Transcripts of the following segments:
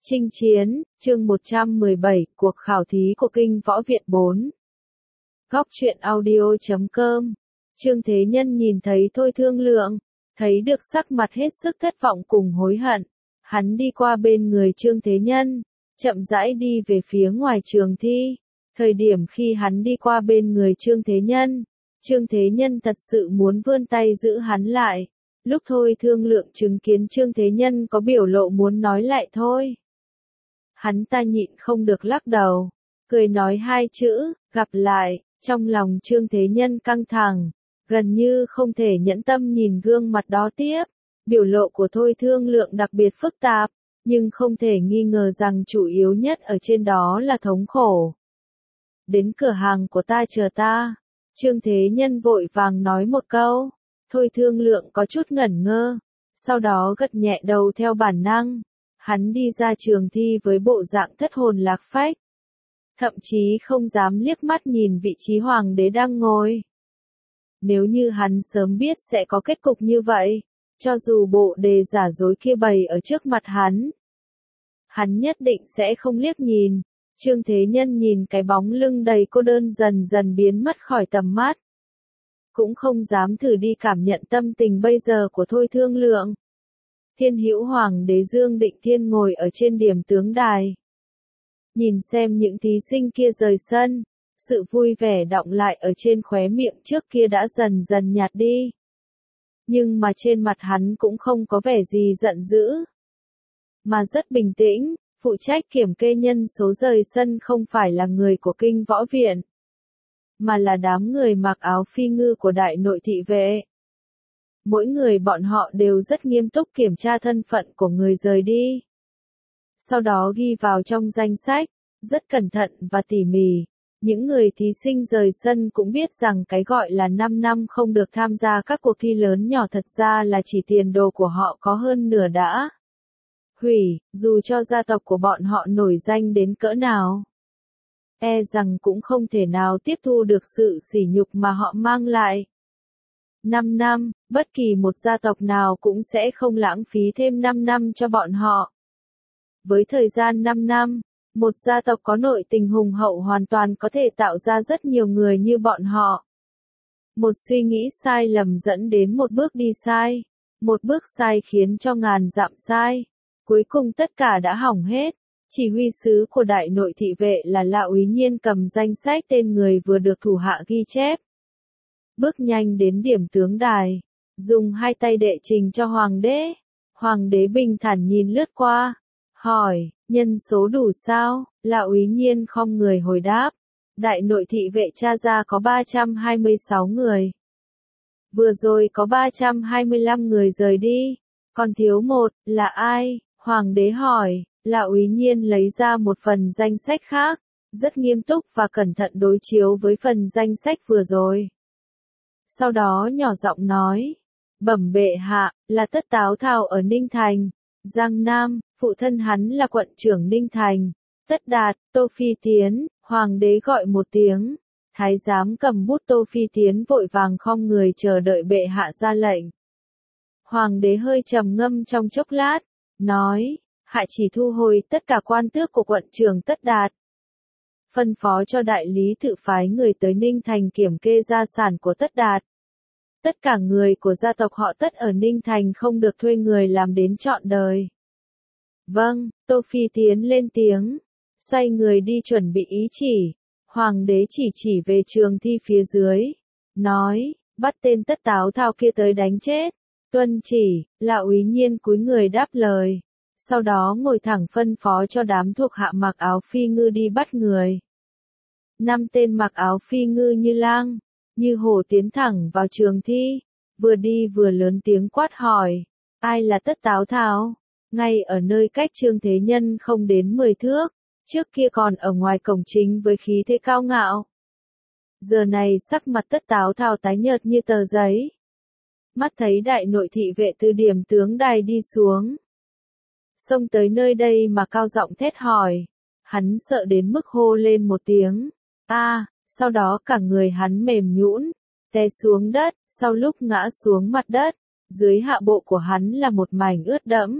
Chinh chiến, chương 117, cuộc khảo thí của Kinh Võ Viện 4. Góc truyện audio.com. Trương Thế Nhân nhìn thấy Thôi Thương Lượng, thấy được sắc mặt hết sức thất vọng cùng hối hận. Hắn đi qua bên người Trương Thế Nhân, chậm rãi đi về phía ngoài trường thi. Thời điểm khi hắn đi qua bên người Trương Thế Nhân thật sự muốn vươn tay giữ hắn lại. Lúc Thôi Thương Lượng chứng kiến Trương Thế Nhân có biểu lộ muốn nói lại thôi. Hắn ta nhịn không được lắc đầu, cười nói hai chữ, gặp lại, trong lòng Trương Thế Nhân căng thẳng, gần như không thể nhẫn tâm nhìn gương mặt đó tiếp. Biểu lộ của Thôi Thương Lượng đặc biệt phức tạp, nhưng không thể nghi ngờ rằng chủ yếu nhất ở trên đó là thống khổ. Đến cửa hàng của ta chờ ta, Trương Thế Nhân vội vàng nói một câu. Thôi Thương Lượng có chút ngẩn ngơ, sau đó gật nhẹ đầu theo bản năng. Hắn đi ra trường thi với bộ dạng thất hồn lạc phách. Thậm chí không dám liếc mắt nhìn vị trí hoàng đế đang ngồi. Nếu như hắn sớm biết sẽ có kết cục như vậy, cho dù bộ đề giả dối kia bày ở trước mặt hắn nhất định sẽ không liếc nhìn. Trương Thế Nhân nhìn cái bóng lưng đầy cô đơn dần dần biến mất khỏi tầm mắt. Cũng không dám thử đi cảm nhận tâm tình bây giờ của Thôi Thương Lượng. Thiên Hữu Hoàng đế Dương Định Thiên ngồi ở trên điểm tướng đài. Nhìn xem những thí sinh kia rời sân, sự vui vẻ đọng lại ở trên khóe miệng trước kia đã dần dần nhạt đi. Nhưng mà trên mặt hắn cũng không có vẻ gì giận dữ, mà rất bình tĩnh. Phụ trách kiểm kê nhân số rời sân không phải là người của Kinh Võ Viện, mà là đám người mặc áo phi ngư của Đại Nội Thị Vệ. Mỗi người bọn họ đều rất nghiêm túc kiểm tra thân phận của người rời đi. Sau đó ghi vào trong danh sách, rất cẩn thận và tỉ mỉ. Những người thí sinh rời sân cũng biết rằng cái gọi là 5 năm không được tham gia các cuộc thi lớn nhỏ thật ra là chỉ tiền đồ của họ có hơn nửa đã hủy, dù cho gia tộc của bọn họ nổi danh đến cỡ nào. E rằng cũng không thể nào tiếp thu được sự sỉ nhục mà họ mang lại. 5 năm, bất kỳ một gia tộc nào cũng sẽ không lãng phí thêm 5 năm cho bọn họ. Với thời gian 5 năm, một gia tộc có nội tình hùng hậu hoàn toàn có thể tạo ra rất nhiều người như bọn họ. Một suy nghĩ sai lầm dẫn đến một bước đi sai. Một bước sai khiến cho ngàn dặm sai. Cuối cùng tất cả đã hỏng hết. Chỉ huy sứ của Đại Nội Thị Vệ là Lạ Úy Nhiên cầm danh sách tên người vừa được thủ hạ ghi chép. Bước nhanh đến điểm tướng đài, dùng hai tay đệ trình cho hoàng đế. Hoàng đế bình thản nhìn lướt qua, hỏi, nhân số đủ sao? Lạ Úy Nhiên khom người hồi đáp, Đại Nội Thị Vệ tra ra có 326 người. Vừa rồi có 325 người rời đi, còn thiếu một, là ai? Hoàng đế hỏi. Lạ Úy Nhiên lấy ra một phần danh sách khác, rất nghiêm túc và cẩn thận đối chiếu với phần danh sách vừa rồi. Sau đó nhỏ giọng nói, bẩm bệ hạ, là Tất Táo Thao ở Ninh Thành, Giang Nam, phụ thân hắn là quận trưởng Ninh Thành, Tất Đạt, Tô Phi Tiến. Hoàng đế gọi một tiếng, thái giám cầm bút Tô Phi Tiến vội vàng khom người chờ đợi bệ hạ ra lệnh. Hoàng đế hơi trầm ngâm trong chốc lát, nói, hạ chỉ thu hồi tất cả quan tước của quận trưởng Tất Đạt. Phân phó cho đại lý tự phái người tới Ninh Thành kiểm kê gia sản của Tất Đạt. Tất cả người của gia tộc họ Tất ở Ninh Thành không được thuê người làm đến trọn đời. Vâng, Tô Phi Tiến lên tiếng, xoay người đi chuẩn bị ý chỉ. Hoàng đế chỉ về trường thi phía dưới, nói, bắt tên Tất Táo Thao kia tới đánh chết. Tuân chỉ. Lạ Úy Nhiên cúi người đáp lời. Sau đó ngồi thẳng phân phó cho đám thuộc hạ mặc áo phi ngư đi bắt người. 5 tên mặc áo phi ngư như lang, như hổ tiến thẳng vào trường thi, vừa đi vừa lớn tiếng quát hỏi, ai là Tất Táo Thao? Ngay ở nơi cách Trương Thế Nhân không đến 10 thước, trước kia còn ở ngoài cổng chính với khí thế cao ngạo. Giờ này sắc mặt Tất Táo Thao tái nhợt như tờ giấy. Mắt thấy Đại Nội Thị Vệ từ điểm tướng đài đi xuống, xông tới nơi đây mà cao giọng thét hỏi. Hắn sợ đến mức hô lên một tiếng, sau đó cả người hắn mềm nhũn, té xuống đất. Sau lúc ngã xuống mặt đất, dưới hạ bộ của hắn là một mảnh ướt đẫm,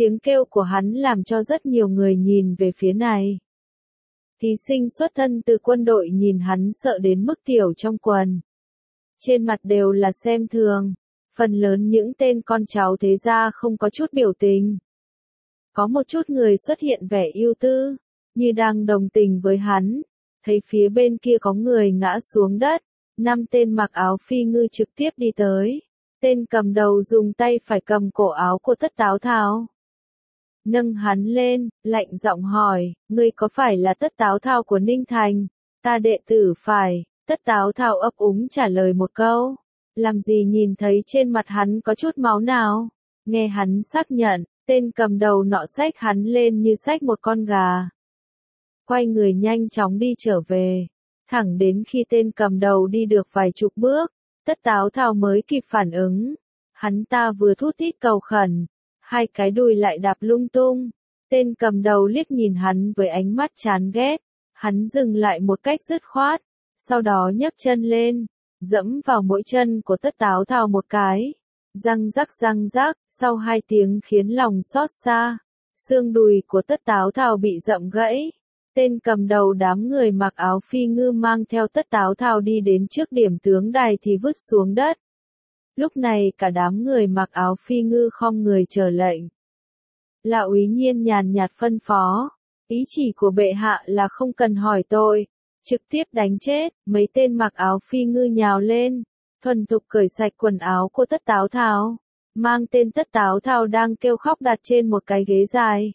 Tiếng kêu của hắn làm cho rất nhiều người nhìn về phía này. Thí sinh xuất thân từ quân đội nhìn hắn sợ đến mức tiểu trong quần. Trên mặt đều là xem thường. Phần lớn những tên con cháu thế gia không có chút biểu tình. Có một chút người xuất hiện vẻ ưu tư, như đang đồng tình với hắn. Thấy phía bên kia có người ngã xuống đất, 5 tên mặc áo phi ngư trực tiếp đi tới. Tên cầm đầu dùng tay phải cầm cổ áo của Tất Táo Thao. Nâng hắn lên, lạnh giọng hỏi, ngươi có phải là Tất Táo Thao của Ninh Thành? Ta đệ tử phải. Tất Táo Thao ấp úng trả lời một câu. Làm gì nhìn thấy trên mặt hắn có chút máu nào? Nghe hắn xác nhận, tên cầm đầu nọ xách hắn lên như xách một con gà. Quay người nhanh chóng đi trở về. Thẳng đến khi tên cầm đầu đi được vài chục bước, Tất Táo Thao mới kịp phản ứng. Hắn ta vừa thút thít cầu khẩn, 2 cái đùi lại đạp lung tung. Tên cầm đầu liếc nhìn hắn với ánh mắt chán ghét. Hắn dừng lại một cách dứt khoát, sau đó nhấc chân lên, dẫm vào mỗi chân của Tất Táo Thao một cái. Răng rắc, sau 2 tiếng khiến lòng xót xa. Xương đùi của Tất Táo Thao bị dẫm gãy. Tên cầm đầu đám người mặc áo phi ngư mang theo Tất Táo Thao đi đến trước điểm tướng đài thì vứt xuống đất. Lúc này cả đám người mặc áo phi ngư khom người chờ lệnh. Lão úy Nhiên nhàn nhạt phân phó, ý chỉ của bệ hạ là không cần hỏi tội, trực tiếp đánh chết. Mấy tên mặc áo phi ngư nhào lên, thuần thục cởi sạch quần áo của Tất Táo Thao, mang tên Tất Táo Thao đang kêu khóc đặt trên một cái ghế dài.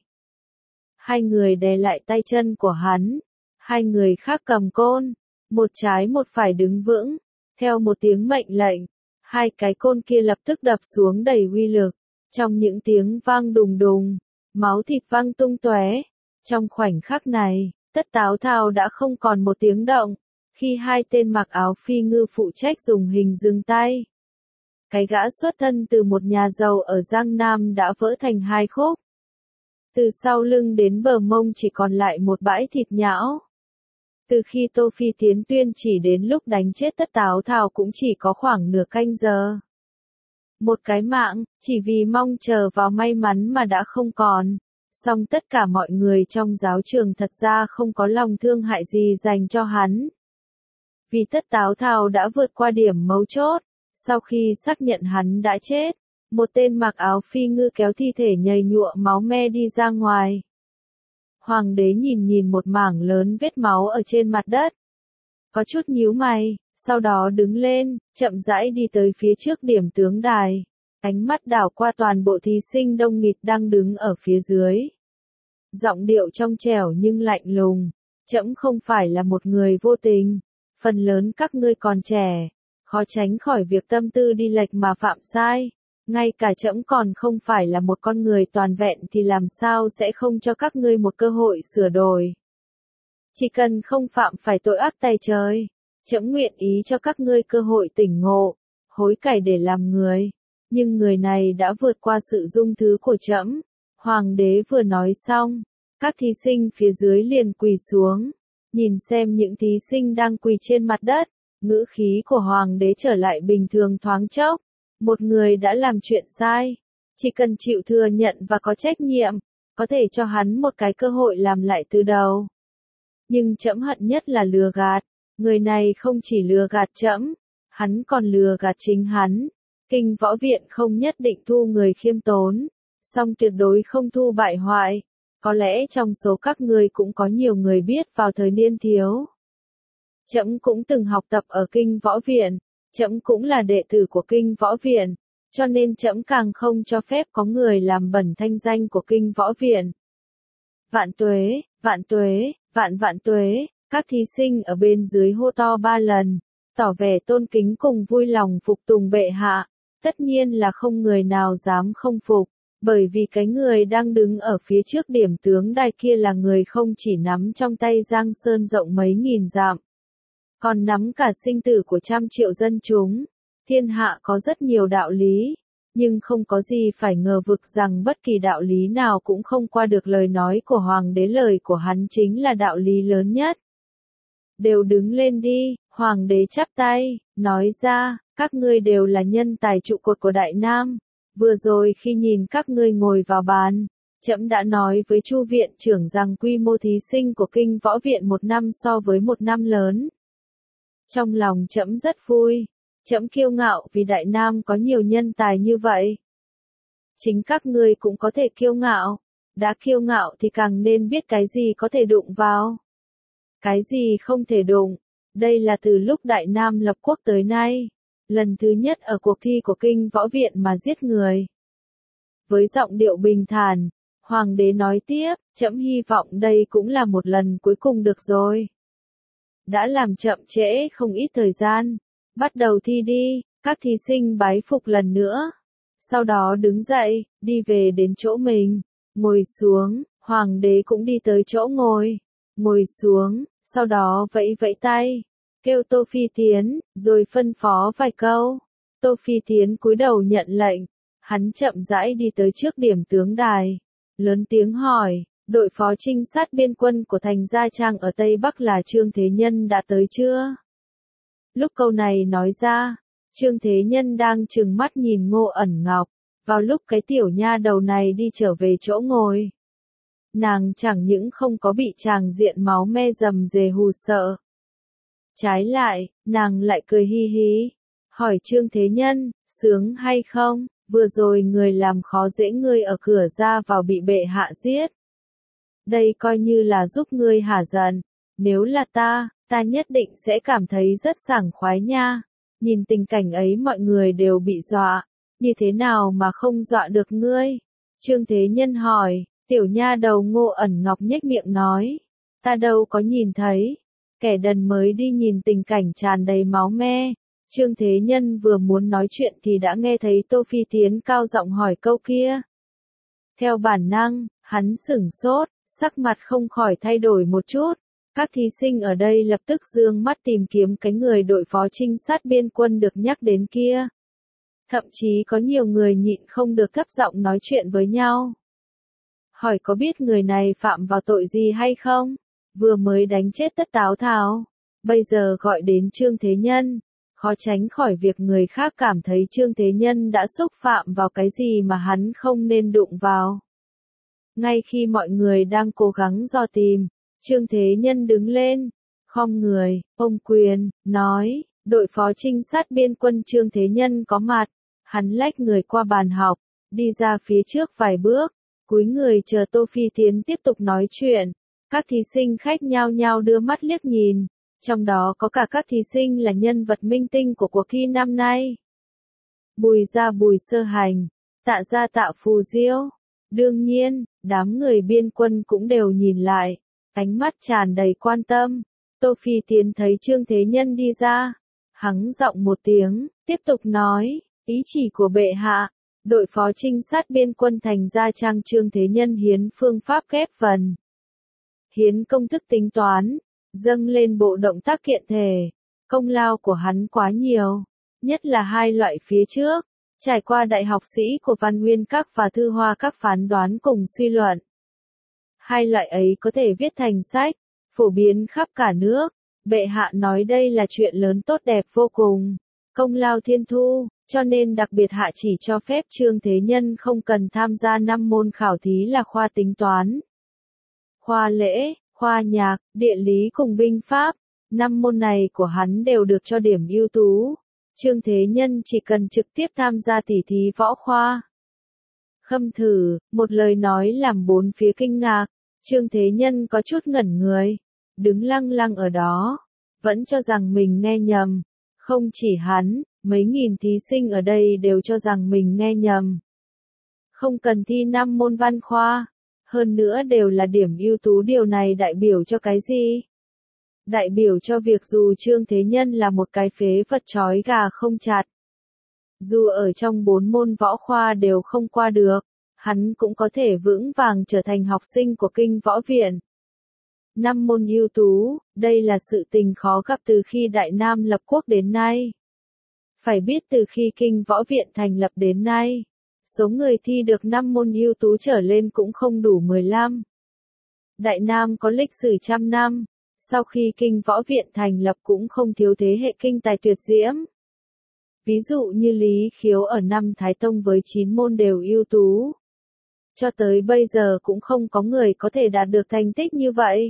2 người đè lại tay chân của hắn, 2 người khác cầm côn, một trái một phải đứng vững, theo một tiếng mệnh lệnh, 2 cái côn kia lập tức đập xuống đầy uy lực. Trong những tiếng vang đùng đùng, máu thịt văng tung tóe. Trong khoảnh khắc này, Tất Táo Thao đã không còn một tiếng động, khi 2 tên mặc áo phi ngư phụ trách dùng hình dừng tay. Cái gã xuất thân từ một nhà giàu ở Giang Nam đã vỡ thành 2 khúc. Từ sau lưng đến bờ mông chỉ còn lại một bãi thịt nhão. Từ khi Tô Phi tiến tuyên chỉ đến lúc đánh chết Tất Táo Thao cũng chỉ có khoảng nửa canh giờ. Một cái mạng, chỉ vì mong chờ vào may mắn mà đã không còn. Song tất cả mọi người trong giáo trường thật ra không có lòng thương hại gì dành cho hắn. Vì Tất Táo Thao đã vượt qua điểm mấu chốt. Sau khi xác nhận hắn đã chết, một tên mặc áo phi ngư kéo thi thể nhầy nhụa máu me đi ra ngoài. Hoàng đế nhìn một mảng lớn vết máu ở trên mặt đất. Có chút nhíu mày, sau đó đứng lên, chậm rãi đi tới phía trước điểm tướng đài. Ánh mắt đảo qua toàn bộ thí sinh đông nghịt đang đứng ở phía dưới. Giọng điệu trong trẻo nhưng lạnh lùng. Trẫm không phải là một người vô tình. Phần lớn các ngươi còn trẻ, khó tránh khỏi việc tâm tư đi lệch mà phạm sai. Ngay cả trẫm còn không phải là một con người toàn vẹn thì làm sao sẽ không cho các ngươi một cơ hội sửa đổi. Chỉ cần không phạm phải tội ác tày trời, trẫm nguyện ý cho các ngươi cơ hội tỉnh ngộ, hối cải để làm người. Nhưng người này đã vượt qua sự dung thứ của trẫm. Hoàng đế vừa nói xong, các thí sinh phía dưới liền quỳ xuống. Nhìn xem những thí sinh đang quỳ trên mặt đất, ngữ khí của hoàng đế trở lại bình thường thoáng chốc. Một người đã làm chuyện sai, chỉ cần chịu thừa nhận và có trách nhiệm, có thể cho hắn một cái cơ hội làm lại từ đầu. Nhưng trẫm hận nhất là lừa gạt. Người này không chỉ lừa gạt trẫm, hắn còn lừa gạt chính hắn. Kinh võ viện không nhất định thu người khiêm tốn, song tuyệt đối không thu bại hoại. Có lẽ trong số các ngươi cũng có nhiều người biết vào thời niên thiếu. Trẫm cũng từng học tập ở kinh võ viện, trẫm cũng là đệ tử của kinh võ viện, cho nên trẫm càng không cho phép có người làm bẩn thanh danh của kinh võ viện. Vạn tuế, vạn tuế, vạn tuế, các thí sinh ở bên dưới hô to 3 lần, tỏ vẻ tôn kính cùng vui lòng phục tùng bệ hạ. Tất nhiên là không người nào dám không phục, bởi vì cái người đang đứng ở phía trước điểm tướng đài kia là người không chỉ nắm trong tay Giang Sơn rộng mấy nghìn dặm, còn nắm cả sinh tử của trăm triệu dân chúng. Thiên hạ có rất nhiều đạo lý, nhưng không có gì phải ngờ vực rằng bất kỳ đạo lý nào cũng không qua được lời nói của hoàng đế. Lời của hắn chính là đạo lý lớn nhất. Đều đứng lên đi, hoàng đế chắp tay, nói ra, các ngươi đều là nhân tài trụ cột của Đại Nam. Vừa rồi khi nhìn các ngươi ngồi vào bàn, Trẫm đã nói với Chu viện trưởng rằng quy mô thí sinh của kinh võ viện một năm so với một năm lớn. Trong lòng trẫm rất vui. Trẫm kiêu ngạo vì Đại Nam có nhiều nhân tài như vậy. Chính các ngươi cũng có thể kiêu ngạo. Đã kiêu ngạo thì càng nên biết cái gì có thể đụng vào. Cái gì không thể đụng. Đây là từ lúc Đại Nam lập quốc tới nay. Lần thứ nhất ở cuộc thi của kinh võ viện mà giết người. Với giọng điệu bình thản, Hoàng đế nói tiếp, trẫm hy vọng đây cũng là một lần cuối cùng được rồi. Đã làm chậm trễ không ít thời gian. Bắt đầu thi đi, các thí sinh bái phục lần nữa. Sau đó đứng dậy, đi về đến chỗ mình. Ngồi xuống, Hoàng đế cũng đi tới chỗ ngồi. Ngồi xuống, sau đó vẫy vẫy tay. Kêu Tô Phi Tiến, rồi phân phó vài câu. Tô Phi Tiến cúi đầu nhận lệnh. Hắn chậm rãi đi tới trước điểm tướng đài. Lớn tiếng hỏi, đội phó trinh sát biên quân của thành Gia Trang ở Tây Bắc là Trương Thế Nhân đã tới chưa? Lúc câu này nói ra, Trương Thế Nhân đang trừng mắt nhìn Ngô Ẩn Ngọc. Vào lúc cái tiểu nha đầu này đi trở về chỗ ngồi. Nàng chẳng những không có bị tràng diện máu me rầm rề hù sợ. Trái lại, nàng lại cười hi hí. Hỏi Trương Thế Nhân, sướng hay không? Vừa rồi người làm khó dễ ngươi ở cửa ra vào bị bệ hạ giết. Đây coi như là giúp ngươi hả giận. Nếu là ta nhất định sẽ cảm thấy rất sảng khoái nha. Nhìn tình cảnh ấy mọi người đều bị dọa. Như thế nào mà không dọa được ngươi? Trương Thế Nhân hỏi, tiểu nha đầu Ngô Ẩn Ngọc nhếch miệng nói. Ta đâu có nhìn thấy. Kẻ đần mới đi nhìn tình cảnh tràn đầy máu me. Trương Thế Nhân vừa muốn nói chuyện thì đã nghe thấy Tô Phi Tiến cao giọng hỏi câu kia. Theo bản năng, hắn sửng sốt, sắc mặt không khỏi thay đổi một chút. Các thí sinh ở đây lập tức dương mắt tìm kiếm cái người đội phó trinh sát biên quân được nhắc đến kia. Thậm chí có nhiều người nhịn không được thấp giọng nói chuyện với nhau. Hỏi có biết người này phạm vào tội gì hay không? Vừa mới đánh chết Tất Táo Tháo. Bây giờ gọi đến Trương Thế Nhân. Khó tránh khỏi việc người khác cảm thấy Trương Thế Nhân đã xúc phạm vào cái gì mà hắn không nên đụng vào. Ngay khi mọi người đang cố gắng dò tìm, Trương Thế Nhân đứng lên, khom người, ôm quyền, nói, đội phó trinh sát biên quân Trương Thế Nhân có mặt. Hắn lách người qua bàn học, đi ra phía trước vài bước, cúi người chờ Tô Phi Tiến tiếp tục nói chuyện. Các thí sinh khách nhao nhao đưa mắt liếc nhìn, trong đó có cả các thí sinh là nhân vật minh tinh của cuộc thi năm nay. Bùi Gia Bùi Sơ Hành, Tạ Gia Tạ Phù Diêu. Đương nhiên, đám người biên quân cũng đều nhìn lại, ánh mắt tràn đầy quan tâm. Tô Phi Tiến thấy Trương Thế Nhân đi ra, hắng giọng một tiếng, tiếp tục nói. Ý chỉ của bệ hạ, đội phó trinh sát biên quân thành Gia Trang Trương Thế Nhân hiến phương pháp ghép vần. Hiến công thức tính toán, dâng lên bộ động tác kiện thể. Công lao của hắn quá nhiều, nhất là hai loại phía trước, trải qua đại học sĩ của Văn Nguyên Các và Thư Hoa Các phán đoán cùng suy luận. Hai loại ấy có thể viết thành sách, phổ biến khắp cả nước. Bệ hạ nói đây là chuyện lớn tốt đẹp vô cùng, công lao thiên thu. Cho nên đặc biệt hạ chỉ cho phép Trương Thế Nhân không cần tham gia 5 môn khảo thí là khoa tính toán, khoa lễ, khoa nhạc, địa lý cùng binh pháp. 5 môn này của hắn đều được cho điểm ưu tú. Trương Thế Nhân chỉ cần trực tiếp tham gia tỉ thí võ khoa. Khâm thử, một lời nói làm bốn phía kinh ngạc. Trương Thế Nhân có chút ngẩn người, đứng lăng lăng ở đó, vẫn cho rằng mình nghe nhầm. Không chỉ hắn, mấy nghìn thí sinh ở đây đều cho rằng mình nghe nhầm. Không cần thi 5 môn văn khoa, hơn nữa đều là điểm ưu tú, điều này đại biểu cho cái gì? Đại biểu cho việc dù Trương Thế Nhân là một cái phế vật trói gà không chặt, dù ở trong 4 môn võ khoa đều không qua được, hắn cũng có thể vững vàng trở thành học sinh của kinh võ viện. 5 môn ưu tú, đây là sự tình khó gặp từ khi Đại Nam lập quốc đến nay. Phải biết từ khi kinh võ viện thành lập đến nay, số người thi được 5 môn ưu tú trở lên cũng không đủ 15. Đại Nam có lịch sử trăm năm, sau khi kinh võ viện thành lập cũng không thiếu thế hệ kinh tài tuyệt diễm. Ví dụ như Lý Khiếu ở năm Thái Tông với 9 môn đều ưu tú. Cho tới bây giờ cũng không có người có thể đạt được thành tích như vậy.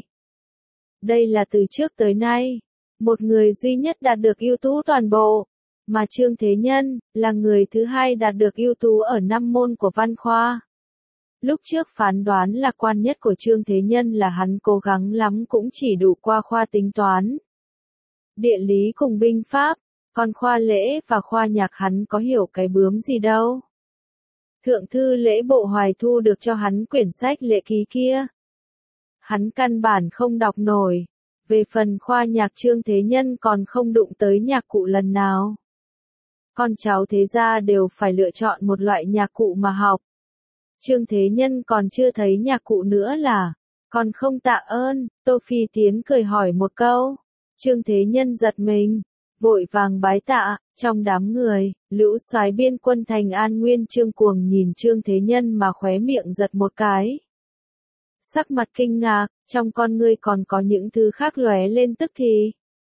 Đây là từ trước tới nay, một người duy nhất đạt được ưu tú toàn bộ, mà Trương Thế Nhân là người thứ hai đạt được ưu tú ở 5 môn của văn khoa. Lúc trước phán đoán lạc quan nhất của Trương Thế Nhân là hắn cố gắng lắm cũng chỉ đủ qua khoa tính toán, địa lý cùng binh pháp, còn khoa lễ và khoa nhạc hắn có hiểu cái bướm gì đâu. Thượng thư lễ bộ Hoài thu được cho hắn quyển sách lệ ký kia. Hắn căn bản không đọc nổi. Về phần khoa nhạc Trương Thế Nhân còn không đụng tới nhạc cụ lần nào. Con cháu thế gia đều phải lựa chọn một loại nhạc cụ mà học. Trương Thế Nhân còn chưa thấy nhạc cụ nữa là, còn không tạ ơn, Tô Phi Tiến cười hỏi một câu. Trương Thế Nhân giật mình, vội vàng bái tạ, trong đám người, lũ soái biên quân thành An Nguyên Trương Cuồng nhìn Trương Thế Nhân mà khóe miệng giật một cái. Sắc mặt kinh ngạc, trong con ngươi còn có những thứ khác lóe lên tức thì.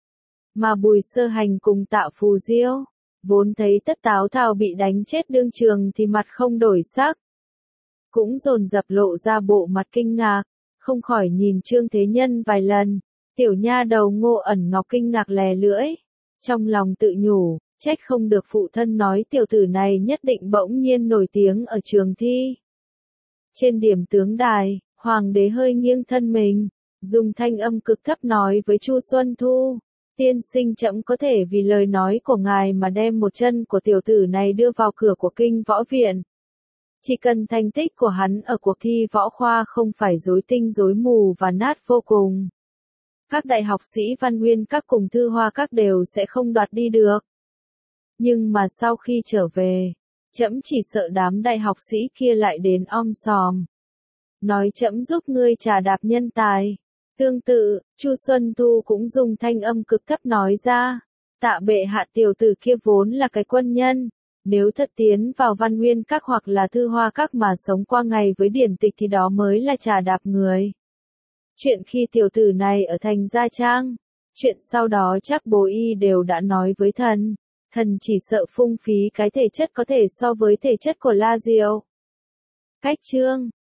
Mà Bùi Sơ Hành cùng Tạ Phù Diêu, vốn thấy Tất Táo Thao bị đánh chết đương trường thì mặt không đổi sắc. Cũng dồn dập lộ ra bộ mặt kinh ngạc, không khỏi nhìn Trương Thế Nhân vài lần. Tiểu nha đầu Ngô Ẩn Ngọc kinh ngạc lè lưỡi, trong lòng tự nhủ, trách không được phụ thân nói tiểu tử này nhất định bỗng nhiên nổi tiếng ở trường thi. Trên điểm tướng đài, hoàng đế hơi nghiêng thân mình, dùng thanh âm cực thấp nói với Chu Xuân Thu, tiên sinh trẫm có thể vì lời nói của ngài mà đem một chân của tiểu tử này đưa vào cửa của kinh võ viện. Chỉ cần thành tích của hắn ở cuộc thi võ khoa không phải rối tinh rối mù và nát vô cùng. Các đại học sĩ Văn Nguyên các cùng Thư Hoa các đều sẽ không đoạt đi được. Nhưng mà sau khi trở về, trẫm chỉ sợ đám đại học sĩ kia lại đến om sòm. Nói trẫm giúp ngươi trà đạp nhân tài. Tương tự, Chu Xuân Thu cũng dùng thanh âm cực thấp nói ra, tạ bệ hạ tiểu tử kia vốn là cái quân nhân. Nếu thật tiến vào Văn Nguyên các hoặc là Thư Hoa các mà sống qua ngày với điển tịch thì đó mới là trà đạp người. Chuyện khi tiểu tử này ở thành Gia Trang, chuyện sau đó chắc bố y đều đã nói với thần. Thần chỉ sợ phung phí cái thể chất có thể so với thể chất của La Diệu. Cách chương